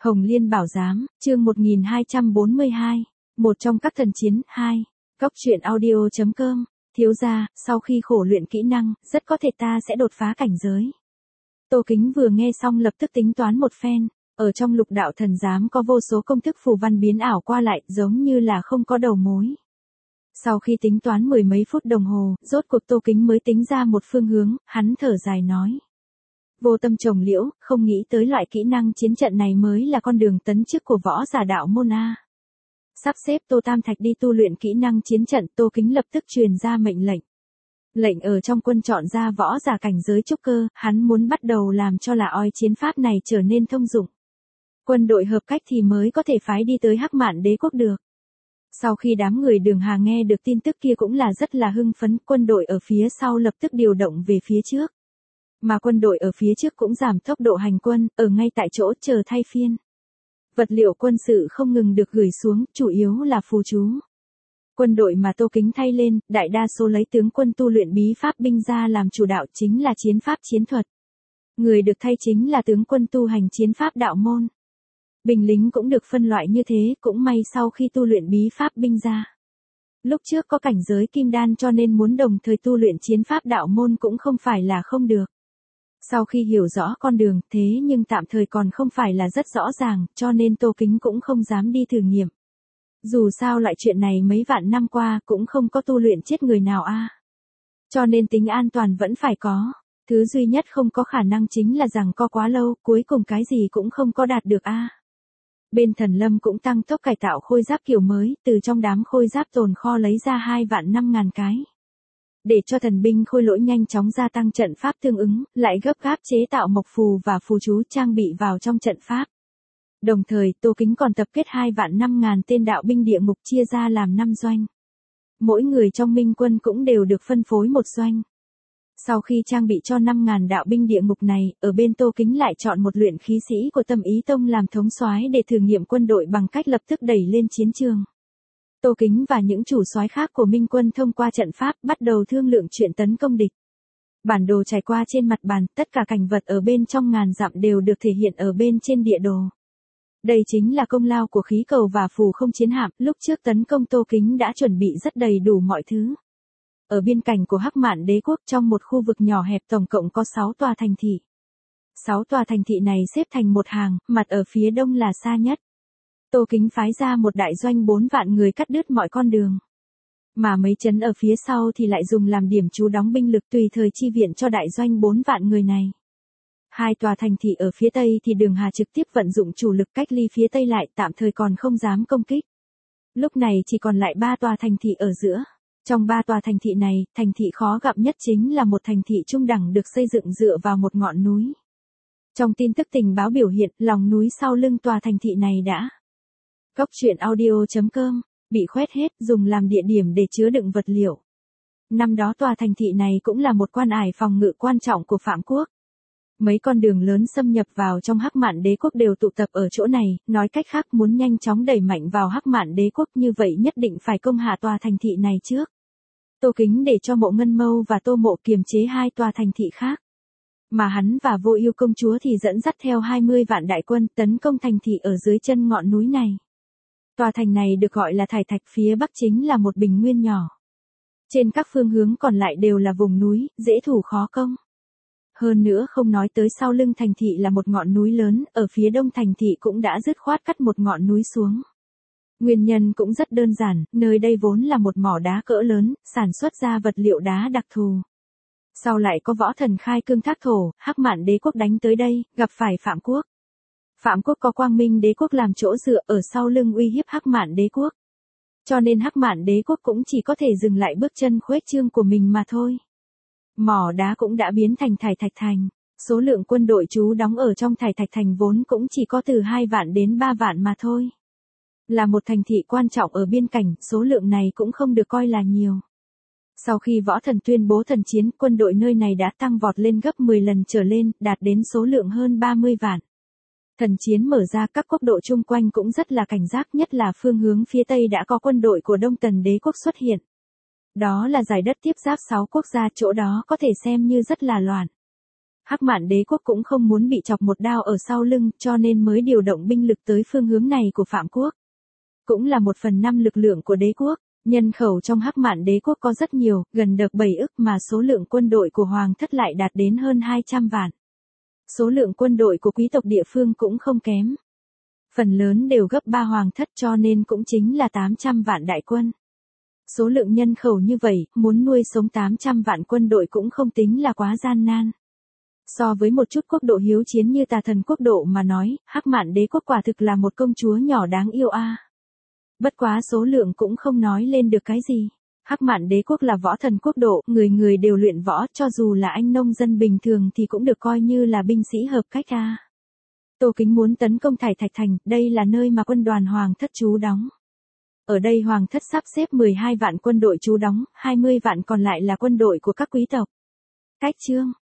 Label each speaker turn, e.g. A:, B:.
A: Hồng Liên Bảo Giám, chương 1242, một trong các thần chiến, 2. Góc truyện audio.com, thiếu gia, sau khi khổ luyện kỹ năng, rất có thể ta sẽ đột phá cảnh giới. Tô Kính vừa nghe xong lập tức tính toán một phen, ở trong lục đạo thần giám có vô số công thức phù văn biến ảo qua lại giống như là không có đầu mối. Sau khi tính toán mười mấy phút đồng hồ, rốt cuộc Tô Kính mới tính ra một phương hướng, hắn thở dài nói. Vô tâm trồng liễu, không nghĩ tới loại kỹ năng chiến trận này mới là con đường tấn chức của võ giả đạo môn A. Sắp xếp Tô Tam Thạch đi tu luyện kỹ năng chiến trận, Tô Kính lập tức truyền ra mệnh lệnh. Lệnh ở trong quân chọn ra võ giả cảnh giới trúc cơ, hắn muốn bắt đầu làm cho là oi chiến pháp này trở nên thông dụng. Quân đội hợp cách thì mới có thể phái đi tới Hắc Mạn Đế quốc được. Sau khi đám người Đường Hà nghe được tin tức kia cũng là rất là hưng phấn, quân đội ở phía sau lập tức điều động về phía trước. Mà quân đội ở phía trước cũng giảm tốc độ hành quân, ở ngay tại chỗ chờ thay phiên. Vật liệu quân sự không ngừng được gửi xuống, chủ yếu là phù chú. Quân đội mà Tô Kính thay lên, đại đa số lấy tướng quân tu luyện bí pháp binh ra làm chủ đạo chính là chiến pháp chiến thuật. Người được thay chính là tướng quân tu hành chiến pháp đạo môn. Binh lính cũng được phân loại như thế, cũng may sau khi tu luyện bí pháp binh ra. Lúc trước có cảnh giới kim đan cho nên muốn đồng thời tu luyện chiến pháp đạo môn cũng không phải là không được. Sau khi hiểu rõ con đường, thế nhưng tạm thời còn không phải là rất rõ ràng, cho nên Tô Kính cũng không dám đi thử nghiệm. Dù sao loại chuyện này mấy vạn năm qua cũng không có tu luyện chết người nào a. Cho nên tính an toàn vẫn phải có. Thứ duy nhất không có khả năng chính là rằng co quá lâu, cuối cùng cái gì cũng không có đạt được a. Bên Thần Lâm cũng tăng tốc cải tạo khôi giáp kiểu mới, từ trong đám khôi giáp tồn kho lấy ra 2.500.000 cái. Để cho thần binh khôi lỗi nhanh chóng gia tăng trận pháp tương ứng, lại gấp gáp chế tạo mộc phù và phù chú trang bị vào trong trận pháp. Đồng thời, Tô Kính còn tập kết 2.500.000 tên đạo binh địa ngục chia ra làm 5 doanh. Mỗi người trong minh quân cũng đều được phân phối một doanh. Sau khi trang bị cho 5.000 đạo binh địa ngục này, ở bên Tô Kính lại chọn một luyện khí sĩ của Tâm Ý Tông làm thống soái để thử nghiệm quân đội bằng cách lập tức đẩy lên chiến trường. Tô Kính và những chủ soái khác của minh quân thông qua trận pháp bắt đầu thương lượng chuyện tấn công địch. Bản đồ trải qua trên mặt bàn, tất cả cảnh vật ở bên trong ngàn dặm đều được thể hiện ở bên trên địa đồ. Đây chính là công lao của khí cầu và phù không chiến hạm, lúc trước tấn công Tô Kính đã chuẩn bị rất đầy đủ mọi thứ. Ở biên cảnh của Hắc Mạn Đế quốc trong một khu vực nhỏ hẹp tổng cộng có 6 tòa thành thị. 6 tòa thành thị này xếp thành một hàng, mặt ở phía đông là xa nhất. Tô Kính phái ra một đại doanh 4 vạn người cắt đứt mọi con đường. Mà mấy trấn ở phía sau thì lại dùng làm điểm trú đóng binh lực tùy thời chi viện cho đại doanh 4 vạn người này. 2 tòa thành thị ở phía tây thì Đường Hà trực tiếp vận dụng chủ lực cách ly phía tây lại, tạm thời còn không dám công kích. Lúc này chỉ còn lại 3 tòa thành thị ở giữa. Trong 3 tòa thành thị này, thành thị khó gặp nhất chính là một thành thị trung đẳng được xây dựng dựa vào một ngọn núi. Trong tin tức tình báo biểu hiện, lòng núi sau lưng tòa thành thị này đã Góc truyện audio.com, bị khoét hết, dùng làm địa điểm để chứa đựng vật liệu. Năm đó tòa thành thị này cũng là một quan ải phòng ngự quan trọng của Phạm Quốc. Mấy con đường lớn xâm nhập vào trong Hắc Mạn Đế quốc đều tụ tập ở chỗ này, nói cách khác muốn nhanh chóng đẩy mạnh vào Hắc Mạn Đế quốc như vậy nhất định phải công hạ tòa thành thị này trước. Tô Kính để cho Mộ Ngân Mâu và Tô Mộ kiềm chế 2 tòa thành thị khác. Mà hắn và Vô Ưu công chúa thì dẫn dắt theo 20 vạn đại quân tấn công thành thị ở dưới chân ngọn núi này. Tòa thành này được gọi là Thải Thạch, phía bắc chính là một bình nguyên nhỏ. Trên các phương hướng còn lại đều là vùng núi, dễ thủ khó công. Hơn nữa không nói tới sau lưng thành thị là một ngọn núi lớn, ở phía đông thành thị cũng đã dứt khoát cắt một ngọn núi xuống. Nguyên nhân cũng rất đơn giản, nơi đây vốn là một mỏ đá cỡ lớn, sản xuất ra vật liệu đá đặc thù. Sau lại có võ thần khai cương thác thổ, Hắc Mạn Đế quốc đánh tới đây, gặp phải Phạm Quốc. Phạm Quốc có Quang Minh Đế quốc làm chỗ dựa ở sau lưng uy hiếp Hắc Mạn Đế quốc. Cho nên Hắc Mạn Đế quốc cũng chỉ có thể dừng lại bước chân khuếch trương của mình mà thôi. Mỏ đá cũng đã biến thành Thải Thạch thành. Số lượng quân đội trú đóng ở trong Thải Thạch thành vốn cũng chỉ có từ 2 vạn đến 3 vạn mà thôi. Là một thành thị quan trọng ở biên cảnh, số lượng này cũng không được coi là nhiều. Sau khi võ thần tuyên bố thần chiến, quân đội nơi này đã tăng vọt lên gấp 10 lần trở lên, đạt đến số lượng hơn 30 vạn. Thần chiến mở ra, các quốc độ chung quanh cũng rất là cảnh giác, nhất là phương hướng phía tây đã có quân đội của Đông Tần Đế quốc xuất hiện. Đó là dải đất tiếp giáp 6 quốc gia, chỗ đó có thể xem như rất là loạn. Hắc Mạn Đế quốc cũng không muốn bị chọc một đao ở sau lưng, cho nên mới điều động binh lực tới phương hướng này của Phạm quốc. Cũng là 1/5 lực lượng của đế quốc, nhân khẩu trong Hắc Mạn Đế quốc có rất nhiều, gần được 7 ức mà số lượng quân đội của Hoàng thất lại đạt đến hơn 200 vạn. Số lượng quân đội của quý tộc địa phương cũng không kém. Phần lớn đều gấp 3 Hoàng thất cho nên cũng chính là 800 vạn đại quân. Số lượng nhân khẩu như vậy, muốn nuôi sống 800 vạn quân đội cũng không tính là quá gian nan. So với một chút quốc độ hiếu chiến như Tà Thần quốc độ mà nói, Hắc Mạn Đế quốc quả thực là một công chúa nhỏ đáng yêu a. Bất quá số lượng cũng không nói lên được cái gì. Hắc Mạn Đế quốc là võ thần quốc độ, người người đều luyện võ, cho dù là anh nông dân bình thường thì cũng được coi như là binh sĩ hợp cách a. Tô Kính muốn tấn công Thải Thạch Thành, đây là nơi mà quân đoàn Hoàng thất trú đóng. Ở đây Hoàng thất sắp xếp 12 vạn quân đội trú đóng, 20 vạn còn lại là quân đội của các quý tộc. Cách chương